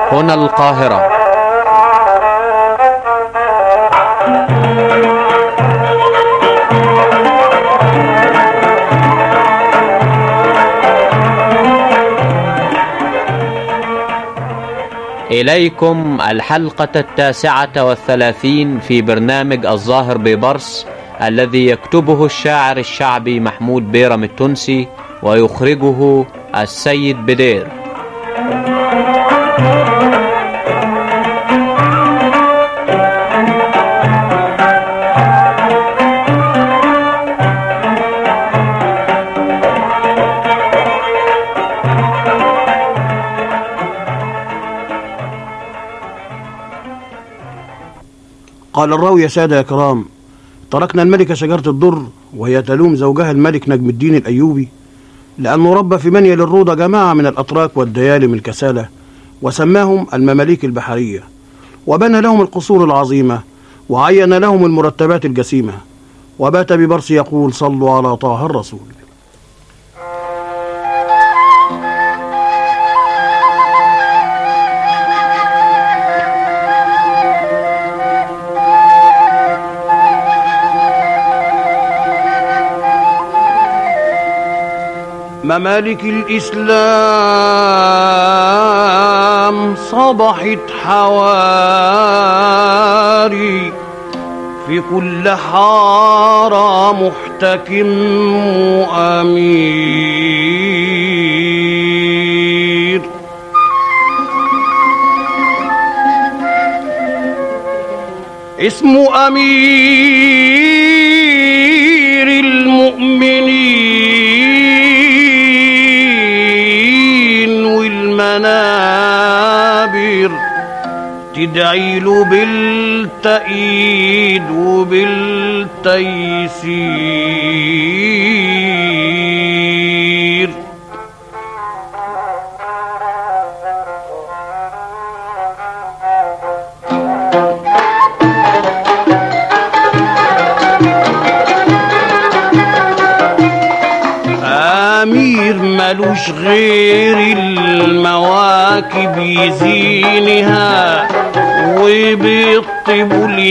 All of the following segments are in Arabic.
هنا القاهرة. إليكم الحلقة 39 في برنامج الظاهر ببرص، الذي يكتبه الشاعر الشعبي محمود بيرم التونسي ويخرجه السيد بدير. قال الراوي: يا سادة يا كرام، تركنا الملكة شجرة الدر وهي تلوم زوجها الملك نجم الدين الأيوبي لأنه ربى في منيل الروضة جماعة من الأتراك والديالم الكسالة، وسماهم المماليك البحرية، وبنى لهم القصور العظيمة، وعين لهم المرتبات الجسيمة، وبات ببرص يقول: صلوا على طه الرسول. ممالك الإسلام صبحت حواري، في كل حارة محتكم أمير، اسمه أمير المؤمنين، والمنابر تدعي له بالتأييد وبالتيسير. أمير ملوش غير المواكب يزينها، وبالطبول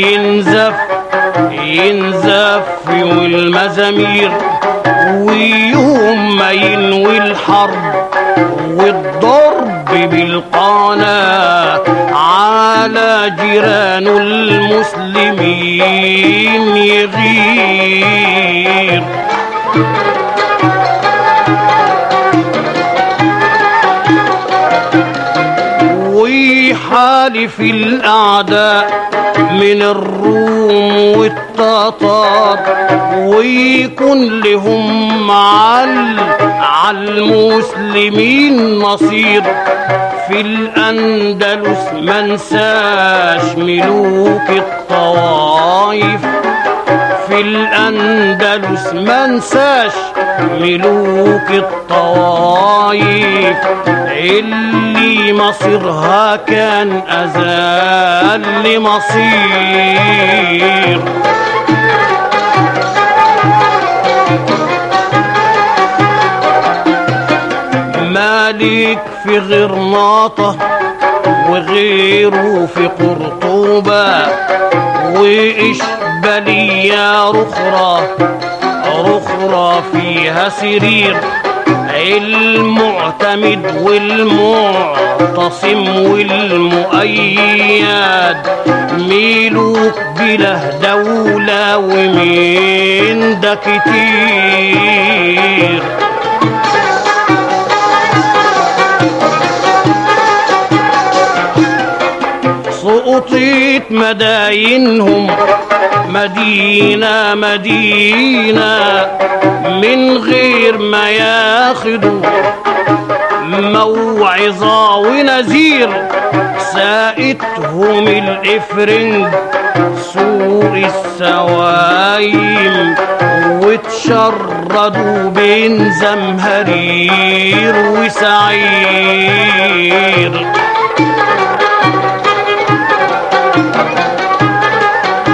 ينزف والمزامير، ويوم ما ينوي الحرب والضرب بالقناة على جيران المسلمين يغير. ويحالف الأعداء من الروم والتتار، ويكون لهم على المسلمين نصير. في الأندلس منساش ملوك الطوائف، في الأندلس منساش ملوك الطوائف، اللي مصيرها كان أذل مصير. مالك في غرناطة وغيره في قرطبة، وإشبالية رخرة فيها سرير. المعتمد والمعتصم والمؤيد ملوك بله دولة، ومن ده كتير. سقطت مداينهم مدينة من غير ما ياخدوا موعظة ونذير. ساقتهم الإفرنج سوق السوايم، وتشردوا بين زمهرير وسعير.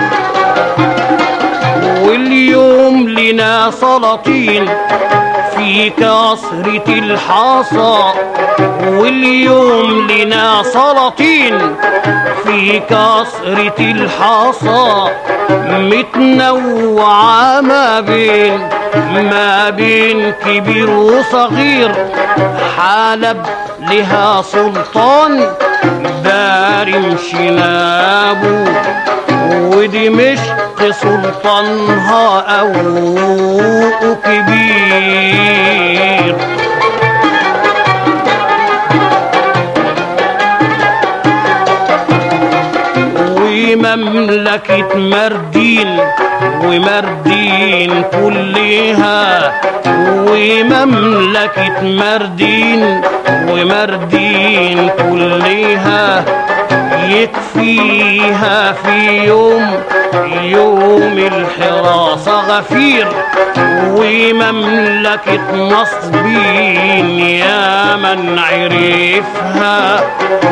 واليوم لنا سلاطين في في كسرة الحصى واليوم لنا سلاطين في كسرة الحصى متنوعة ما بين كبير وصغير حلب لها سلطان بارم شنابه ودمشق سلطانها أوق كبير ومملكة مردين كلها ومملكة مردين كلها يكفيها في يوم الحراسة غفير ومملكة نصبين يا من عرفها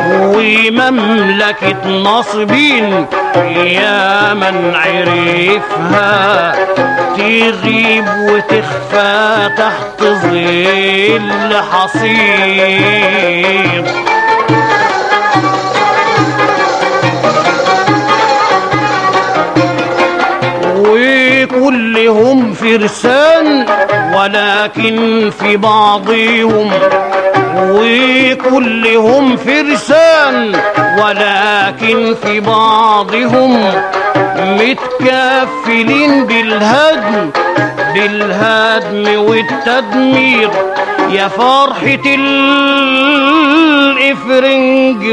ومملكة نصبين يا من عرفها تغيب وتخفى تحت ظل حصير وكلهم فرسان ولكن في بعضهم وكلهم فرسان ولكن في بعضهم متكفلين بالهدم والتدمير يا فرحة الإفرنج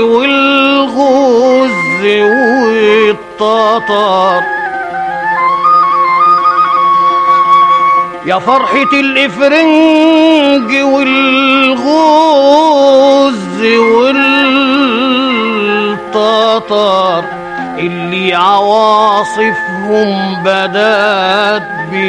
والغز والتتار يا فرحة الإفرنج والغز والتتار اللي عواصفهم بدات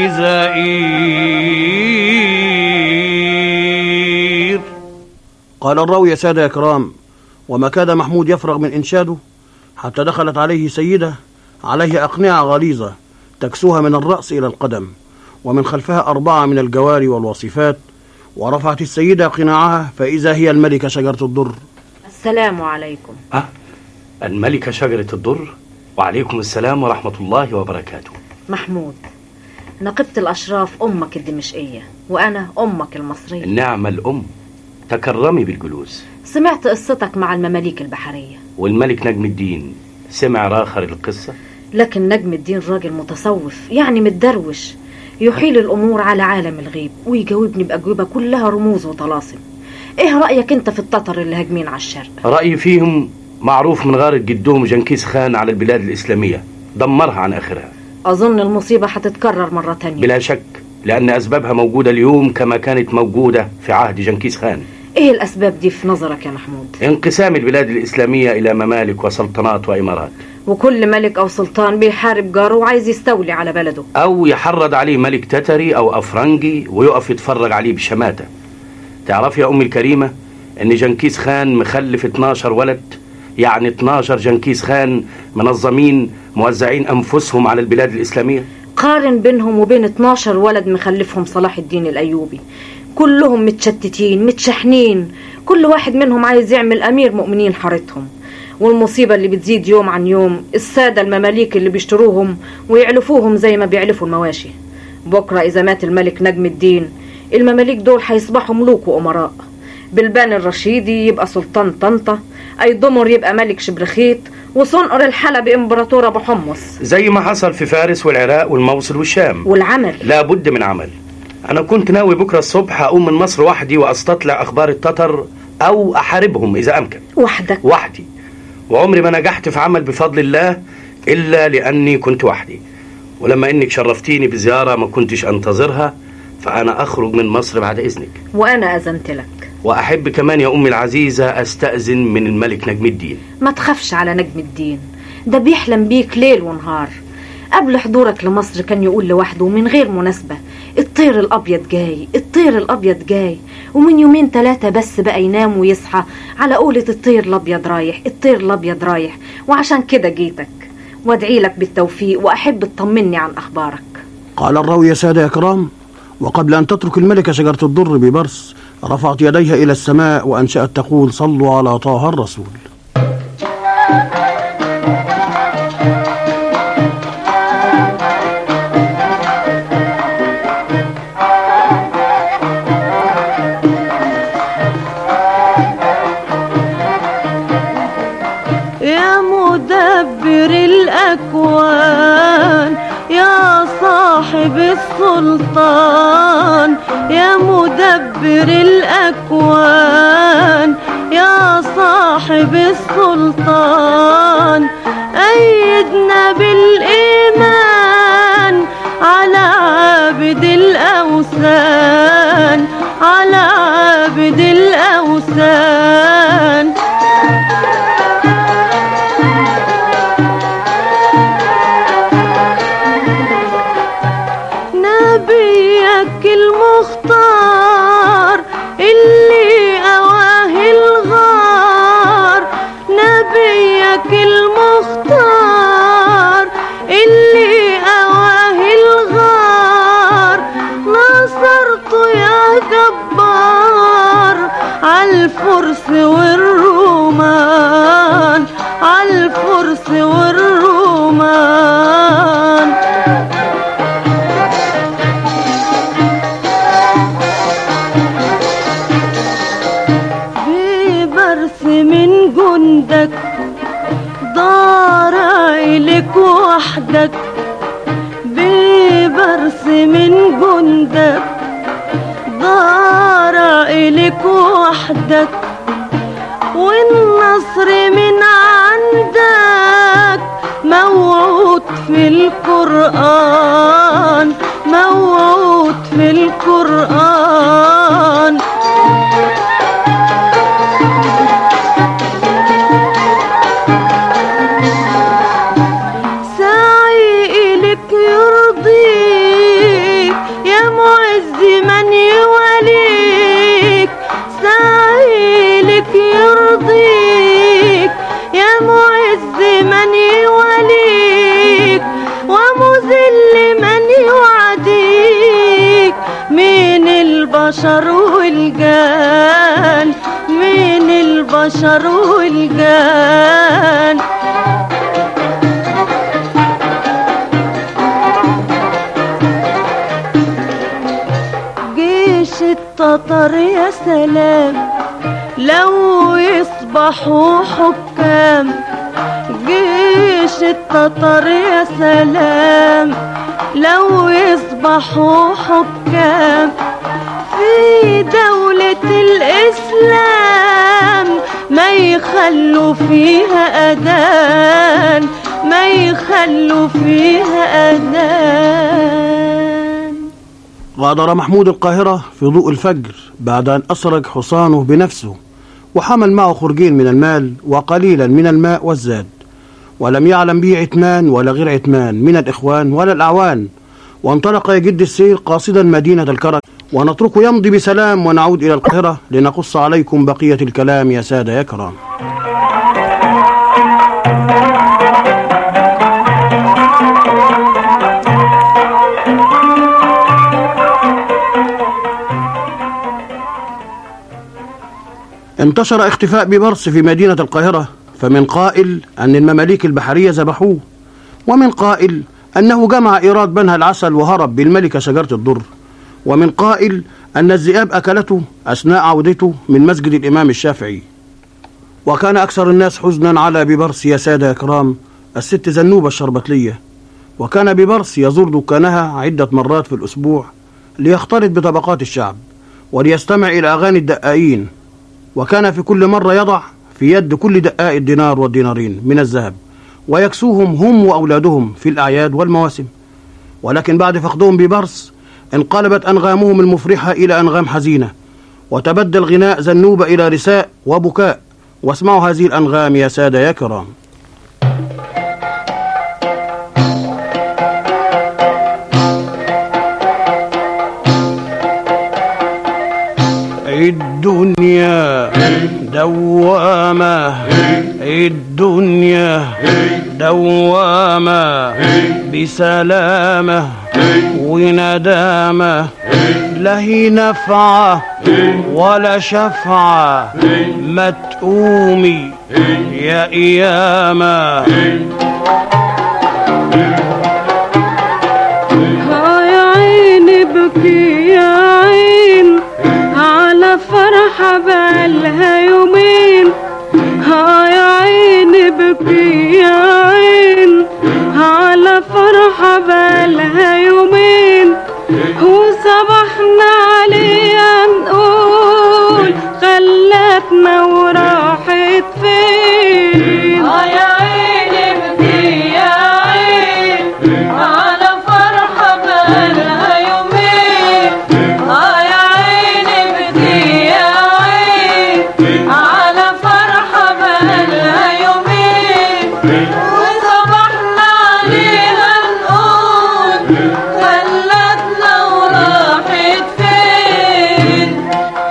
بزئير. قال الراوي يا سادة يا كرام: وما كاد محمود يفرغ من إنشاده حتى دخلت عليه سيدة عليه أقنعة غليظة تكسوها من الرأس إلى القدم ومن خلفها 4 من الجواري والوصيفات، ورفعت السيدة قناعها فإذا هي الملكة شجرة الدر. السلام عليكم. الملكة شجرة الدر؟ وعليكم السلام ورحمة الله وبركاته. محمود، نقبة الأشراف أمك الدمشقية وأنا أمك المصرية. النعمة الأم، تكرمي بالجلوس. سمعت قصتك مع المماليك البحرية. والملك نجم الدين سمع راخر القصة؟ لكن نجم الدين راجل متصوف، يعني متدروش، يحيل الأمور على عالم الغيب ويجاوبني بأجوبة كلها رموز وطلاسم. إيه رأيك أنت في التتر اللي هاجمين على الشرق؟ رأيي فيهم معروف من غارة جدهم جنكيز خان على البلاد الإسلامية، دمرها عن آخرها. أظن المصيبة هتتكرر مرة تانية. بلا شك، لأن أسبابها موجودة اليوم كما كانت موجودة في عهد جنكيز خان. إيه الأسباب دي في نظرك يا محمود؟ انقسام البلاد الإسلامية إلى ممالك وسلطنات وإمارات، وكل ملك أو سلطان بيحارب جاره وعايز يستولي على بلده، أو يحرض عليه ملك تتري أو أفرنجي ويقف يتفرج عليه بشماتة. تعرف يا أمي الكريمة أن جنكيز خان مخلف 12 ولد، يعني 12 جنكيز خان منظمين موزعين أنفسهم على البلاد الإسلامية. قارن بينهم وبين 12 ولد مخلفهم صلاح الدين الأيوبي، كلهم متشتتين متشحنين، كل واحد منهم عايز يعمل أمير مؤمنين حارتهم. والمصيبة اللي بتزيد يوم عن يوم السادة المماليك اللي بيشتروهم ويعلفوهم زي ما بيعلفوا المواشي. بكرة إذا مات الملك نجم الدين المماليك دول هيصبحوا ملوك وأمراء. بلبان الرشيدي يبقى سلطان طنطا، أيضمر يبقى ملك شبرخيت، وصنقر الحلبي إمبراطور أبو حمص، زي ما حصل في فارس والعراق والموصل والشام. والعمل لا بد من عمل. أنا كنت ناوي بكرة الصبح أقوم من مصر وحدي وأستطلع أخبار التتر أو أحاربهم إذا أمكن. وحدي، وعمري ما نجحت في عمل بفضل الله إلا لأني كنت وحدي. ولما إنك شرفتيني بزيارة ما كنتش أنتظرها، فأنا أخرج من مصر بعد إذنك. وأنا أذنت لك. وأحب كمان يا أمي العزيزة أستأذن من الملك نجم الدين. ما تخافش على نجم الدين، ده بيحلم بيك ليل ونهار. قبل حضورك لمصر كان يقول لوحده ومن غير مناسبة: الطير الأبيض جاي، الطير الأبيض جاي. ومن 2-3 بس بقى ينام ويصحى على قولة الطير الأبيض رايح، الطير الأبيض رايح. وعشان كده جيتك وادعي لك بالتوفيق وأحب تطمني عن أخبارك. قال الراوي يا سادة يا كرام: وقبل أن تترك الملكة شجرة الدر ببرس رفعت يديها إلى السماء وأنشأت تقول: صلوا على طه الرسول. يا مدبر الأكوان يا صاحب السلطان، يا مدبر الأكوان يا صاحب السلطان، أيدنا بالإيمان على عابد الأوثان، على عابد الأوثان. نبيك المختار اللي أواه الغار، نبيك المختار اللي أواه الغار، نصرت يا جبار عالفرس والرومان، عالفرس والرومان. من جندك ضارع إليك وحدك، ببرس من جندك ضارع إليك وحدك، والنصر من عندك موعود في القرآن، موعود في القرآن. يرضيك يا معز من يوليك، سعي لك يرضيك يا معز من يوليك، ومذل من يعاديك من البشر والجان، من البشر والجان. التتر يا سلام لو يصبحوا حكام، جيش التتر يا سلام لو يصبحوا حكام، في دولة الإسلام ما يخلوا فيها أذان، ما يخلوا فيها أذان. غادر محمود القاهرة في ضوء الفجر بعد أن أسرج حصانه بنفسه، وحمل معه خرجين من المال وقليلا من الماء والزاد، ولم يعلم به عتمان ولا غير عتمان من الإخوان ولا الأعوان، وانطلق يجد السير قاصدا مدينة الكرك. ونتركه يمضي بسلام ونعود إلى القاهرة لنقص عليكم بقية الكلام يا سادة يا كرام. انتشر اختفاء ببرس في مدينة القاهرة، فمن قائل أن المماليك البحرية ذبحوه، ومن قائل أنه جمع إيراد بنها العسل وهرب بالملكة شجرة الدر، ومن قائل أن الذئاب أكلته أثناء عودته من مسجد الإمام الشافعي. وكان أكثر الناس حزنا على ببرس يا سادة يا كرام الست زنوبة الشربتلية، وكان ببرس يزور دكانها عدة مرات في الأسبوع ليختلط بطبقات الشعب وليستمع إلى أغاني الدقائين، وكان في كل مرة يضع في يد كل دقاء الدينار والدينارين من الذهب ويكسوهم هم وأولادهم في الأعياد والمواسم. ولكن بعد فقدهم ببرس انقلبت أنغامهم المفرحة إلى أنغام حزينة، وتبدل غناء زنوبة إلى رساء وبكاء. واسمعوا هذه الأنغام يا سادة يا كرام. الدنيا دوامة، الدنيا دوامة بسلامة. وندامة، لا هي نفعة ولا شفعة، ما تقومي يا قيامة. يا عيني بكي يا عين على فرحة بقالها يومين، يا عيني بكي يا عين على فرحة بقالها يومين، وصبحنا عليها نقول خلتنا وراحت فين. يا عيني بكي يا عين على فرحة بقالها يومين، يا عيني بكي يا عين على فرحة بقالها يومين، وصبحنا عليها نقول خلتنا وراحت فين.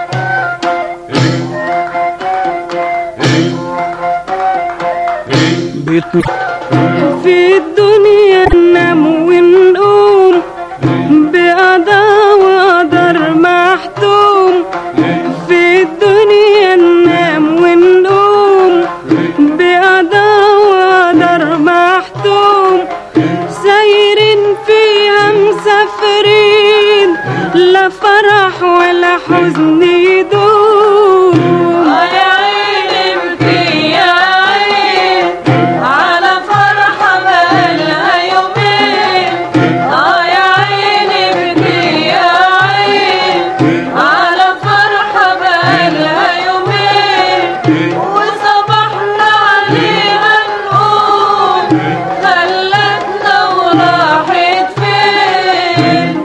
في الدنيا ننام ونقوم بقضاء وقدر محتوم، في الدنيا ننام ونقوم بقضاء وقدر محتوم، سايرين فيها مسافرين لا فرح ولا حزن يدوم. يا عيني بكي يا عين على فرحة بقالها يومين، يا عيني بكي يا عين على فرحة بقالها يومين، وصبحنا عليها نقول خلتنا وراحت فين.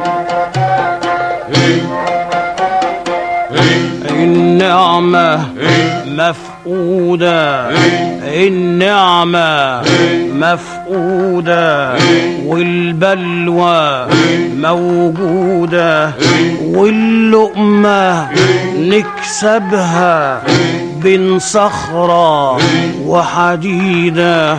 النعمة مفقودة، النعمة مفقودة، والبلوى موجودة، واللقمة نكسبها بين صخرة وحديدة.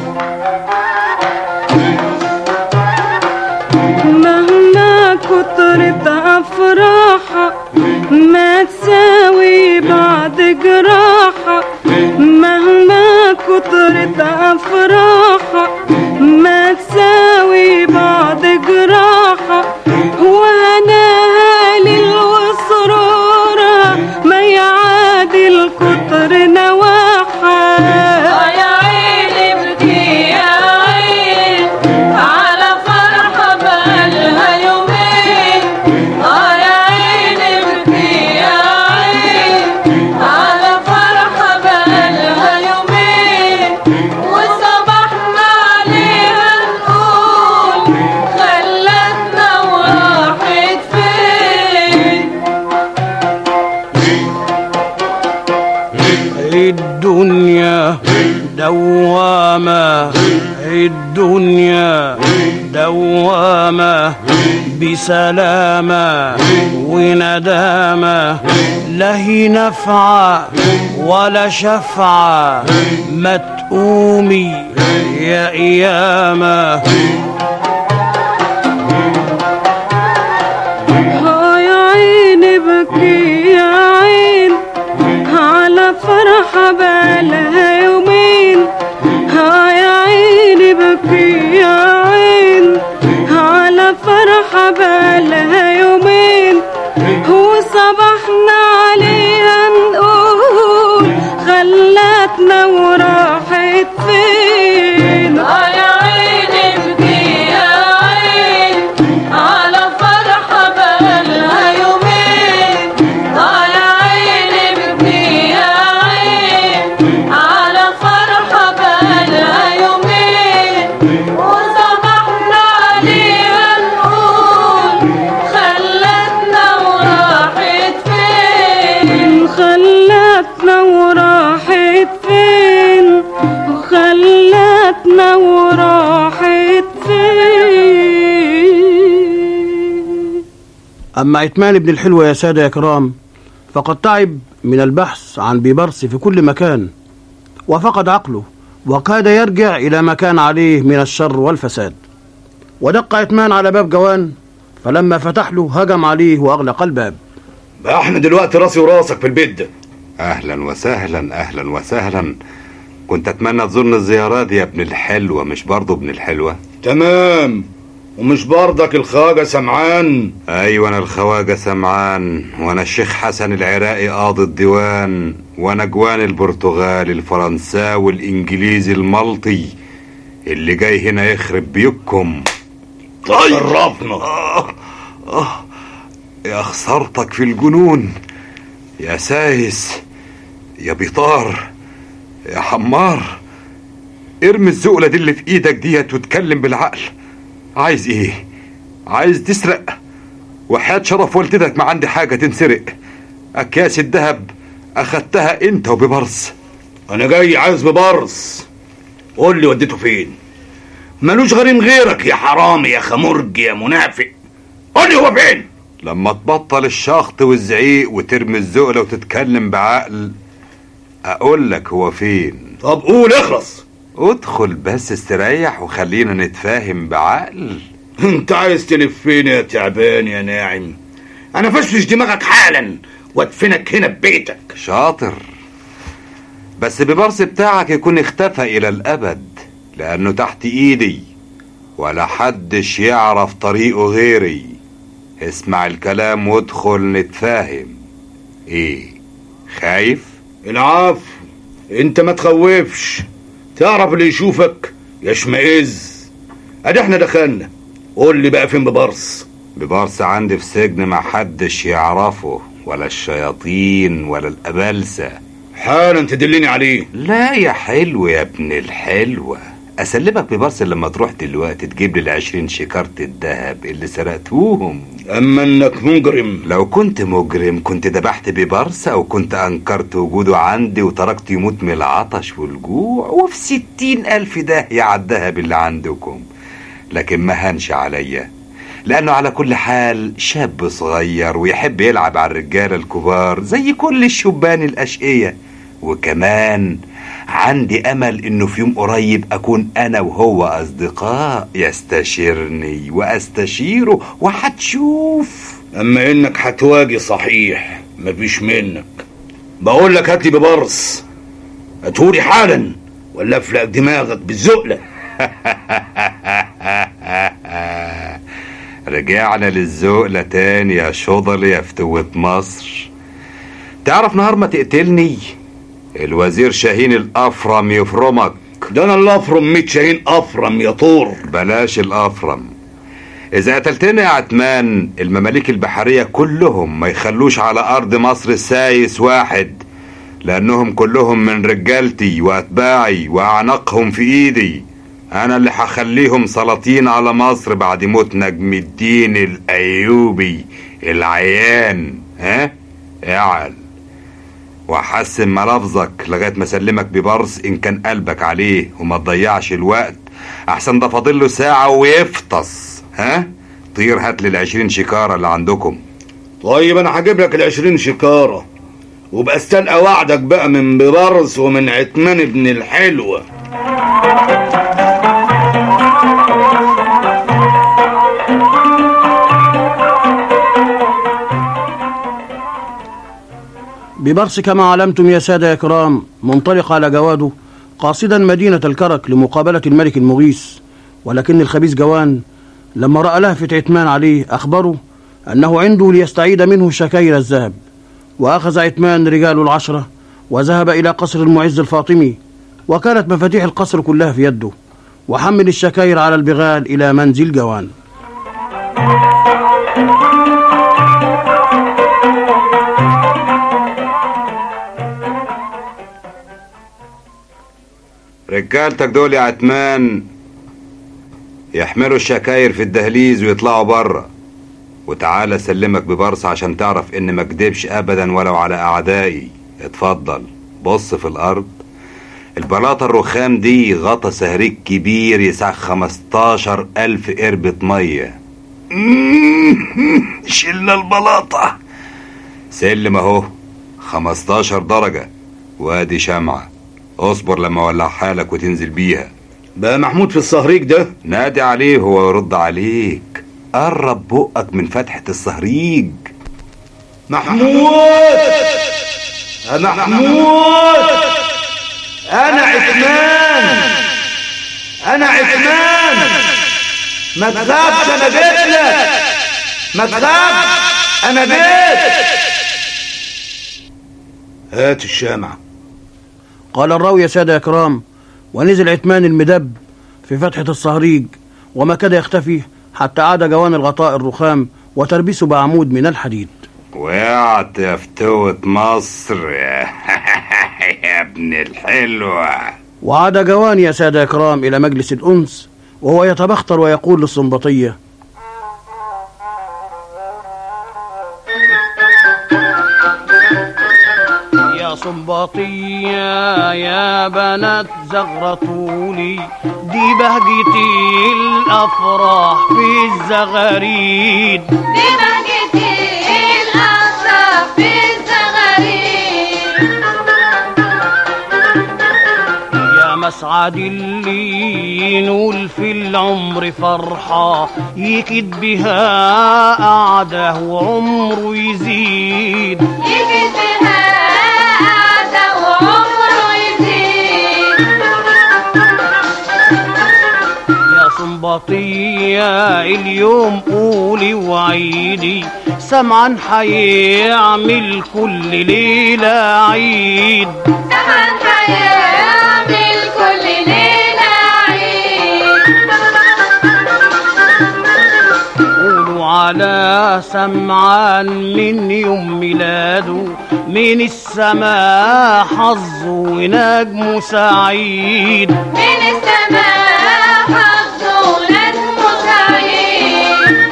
مهما كترت أفراحها ما تساوي بعد جراحة، مهما كترت أفراحها ما تساوي بعد جراحة، وهناها للوسرورة ما يعادل كتر نواحة. يا عيني بكي يا عين على فرحة بقالها يومين، يا عيني بكي يا عين على فرحة بقالها يومين، وصبحنا عليها نقول خلتنا وراحت فين. الدنيا دوامة، الدنيا دوامة، بسلامة وندامة، لا هي نفعة ولا شفعة، ما تقومي يا قيامة. يا عيني بكي يا عين على فرحة بقالها يومين، يا عيني بكي يا عين على فرحة بقالها يومين، وصبحنا عليها نقول خلتنا وراحت فين. يا عيني بكي يا عين على فرحة بقالها يومين، يا عيني بكي يا عين على فرحة بقالها يومين، وصبحنا عليها نقول خلتنا وراحت فين. خلتنا وراحت فين، خلتنا وراحت فين. أما عثمان بن الحلوة يا سادة يا كرام فقد تعب من البحث عن بيبرس في كل مكان، وفقد عقله وكاد يرجع إلى ما كان عليه من الشر والفساد. ودق عتمان على باب جوان، فلما فتح له هجم عليه وأغلق الباب. بقى احنا دلوقتي راسي وراسك في البيت ده. أهلا وسهلا أهلا وسهلا. كنت أتمنى تزورنا الزيارات دي يا ابن الحلوة، مش برضو ابن الحلوة؟ تمام. ومش برضك الخواجة سمعان؟ أيوة أنا الخواجة سمعان، وأنا الشيخ حسن العراقي قاضي الديوان، وأنا جوان البرتغالي الفرنساوي الإنجليزي الملطي اللي جاي هنا يخرب بيكم. طيب شرفنا. يا خسارتك في الجنون يا سايس يا بيطار يا حمار. ارمي الزقلة دي اللي في ايدك ديت واتكلم بالعقل. عايز ايه؟ عايز تسرق؟ وحياة شرف والدتك ما عندي حاجة تنسرق. اكياس الذهب اخدتها انت وببرص. انا جاي عايز ببرص. قول لي وديته فين؟ ملوش غريم غيرك يا حرامي يا خمرج يا منافق. قول لي هو فين؟ لما تبطل الشخط والزعيق وترمي الزقلة وتتكلم بعقل اقول لك هو فين. طب قول اخلص. ادخل بس استريح وخلينا نتفاهم بعقل. انت عايز تلف فين يا تعبان يا ناعم؟ انا فشفش دماغك حالا وادفنك هنا ببيتك. شاطر، بس ببرص بتاعك يكون اختفى الى الابد لانه تحت ايدي ولا حدش يعرف طريقه غيري. اسمع الكلام وادخل نتفاهم. ايه خايف؟ العفو، انت ما تخوفش. تعرف اللي يشوفك يشمئز. ادي احنا دخلنا. قول لي بقى فين ببرص؟ ببرص عندي في سجن ما حدش يعرفه، ولا الشياطين ولا الأبلسة. حالا تدلني عليه. لا يا حلو يا ابن الحلوة، أسلمك ببرص لما تروح دلوقتي تجيب لي 20 شكارة الذهب اللي سرقتوهم. أما إنك مجرم. لو كنت مجرم كنت دبحت ببرص، أو كنت أنكرت وجوده عندي وتركت يموت من العطش والجوع وفي 60,000 داهية على الذهب اللي عندكم. لكن ما هنش عليا، لأنه على كل حال شاب صغير ويحب يلعب على الرجال الكبار زي كل الشبان الأشقية. وكمان عندي أمل إنه في يوم قريب أكون أنا وهو أصدقاء، يستشيرني وأستشيره وحتشوف. أما إنك هتواجي صحيح مفيش منك. بقول لك هاتلي ببرص، هاتهولي حالا ولا أفلق دماغك بالزقلة. رجعنا للزقلة تاني يا شضل يا فتوة مصر. تعرف نهار ما تقتلني الوزير شاهين الأفرم يفرمك. ده أنا اللي أفرم 100 شاهين أفرم يا طور. بلاش الأفرم. إذا قتلتني يا عتمان المماليك البحرية كلهم ما يخلوش على أرض مصر سايس واحد، لأنهم كلهم من رجالتي وأتباعي وأعنقهم في إيدي. أنا اللي هخليهم سلاطين على مصر بعد موت نجم الدين الأيوبي العيان. ها؟ اعل وحسن ملفظك لغاية ما سلمك ببرص إن كان قلبك عليه، وما تضيعش الوقت أحسن ده فاضله ساعة ويفطس. ها؟ طير هات لي 20 شكارة اللي عندكم. طيب أنا هجيب لك 20 شكارة، وبقى استلقى وعدك بقى من ببرص ومن عتمان ابن الحلوة. ببرص كما علمتم يا سادة يا كرام منطلق على جواده قاصدا مدينة الكرك لمقابلة الملك المغيث، ولكن الخبيث جوان لما رأى لهفة عتمان عليه أخبره أنه عنده ليستعيد منه شكاير الذهب. وأخذ عتمان رجال 10 وذهب إلى قصر المعز الفاطمي، وكانت مفاتيح القصر كلها في يده، وحمل الشكاير على البغال إلى منزل جوان. رجالتك دول يا عتمان يحملوا الشكاير في الدهليز ويطلعوا بره، وتعالى سلمك ببرص عشان تعرف ان ما كدبش ابدا ولو على اعدائي. اتفضل بص في الارض. البلاطة الرخام دي غطى سهريج كبير يسع 15,000 قربة مية. شلنا البلاطة. سلم اهو 15 درجة، وادي شمعة. اصبر لما اولع حالك وتنزل بيها. بقى محمود في الصهريج ده؟ نادي عليه هو يرد عليك. قرب بقك من فتحة الصهريج. محمود، محمود، أنا عثمان، أنا عثمان، ما تخافش أنا جيت لك، ما تخافش أنا جيت. هات الشمعة. قال الراوي: يا سادة يا كرام. ونزل عثمان المدب في فتحة الصهريج، وما كاد يختفي حتى عاد جوان الغطاء الرخام وتربيسه بعمود من الحديد. وقعت يا فتوة مصر يا ابن الحلوة. وعاد جوان يا سادة كرام إلى مجلس الأنس وهو يتبختر ويقول للصنباطية: يا صنباطية يا بنات زغرطولي، دي بهجتي الأفراح في الزغاريد، دي بهجتي الأفراح في الزغاريد. يا مسعد اللي ينول في العمر فرحة، يكد بها قعده وعمره يزيد، يكد بها قعده وعمره يزيد. يا صنباطية اليوم قولي وعيدي، سمعا حيعمل كل ليلة عيد، سمعا حيعمل كل ليلة عيد. قولوا على سمعان من يوم ميلاده، من السماء حظه ونجمه سعيد، من السماء حظه ونجمه سعيد.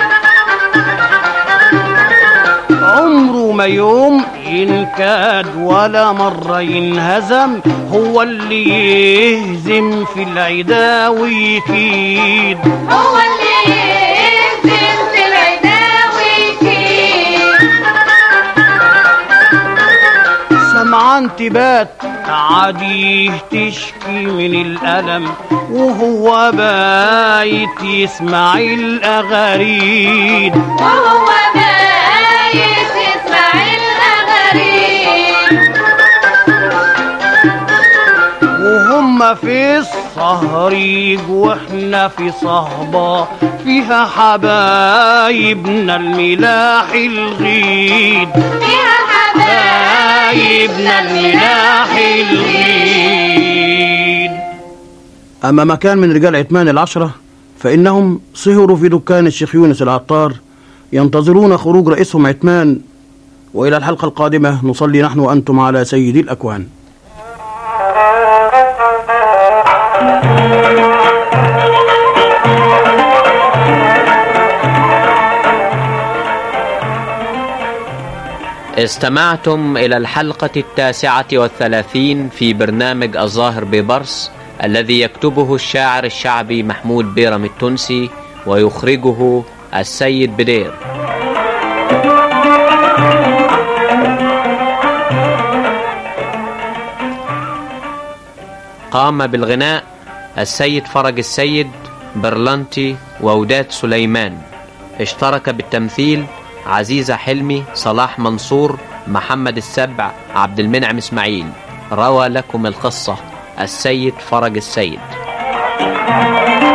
عمره ما يوم ينكاد ولا مرة ينهزم، هو اللي يهزم في العدا ويكيد، هو اللي يهزم في العدا ويكيد. سمعان تبات عاديه تشكي من الألم، وهو بايت يسمع الأغاريد، وهو بايت يسمع الأغاريد. وهم في الصهريج واحنا في صهبة، فيها حبايبنا الملاح الغيد، فيها حبايبنا الملاح الغيد. أما مكان من رجال عثمان العشرة فإنهم سهروا في دكان الشيخ يونس العطار ينتظرون خروج رئيسهم عثمان. وإلى الحلقة القادمة نصلي نحن وأنتم على سيد الأكوان. استمعتم إلى الحلقة 39 في برنامج الظاهر ببرص، الذي يكتبه الشاعر الشعبي محمود بيرم التونسي ويخرجه السيد بدير. قام بالغناء السيد فرج السيد، برلنتي، ووداد سليمان. اشترك بالتمثيل عزيزة حلمي، صلاح منصور، محمد السبع، عبد المنعم اسماعيل. روى لكم القصة السيد فرج السيد.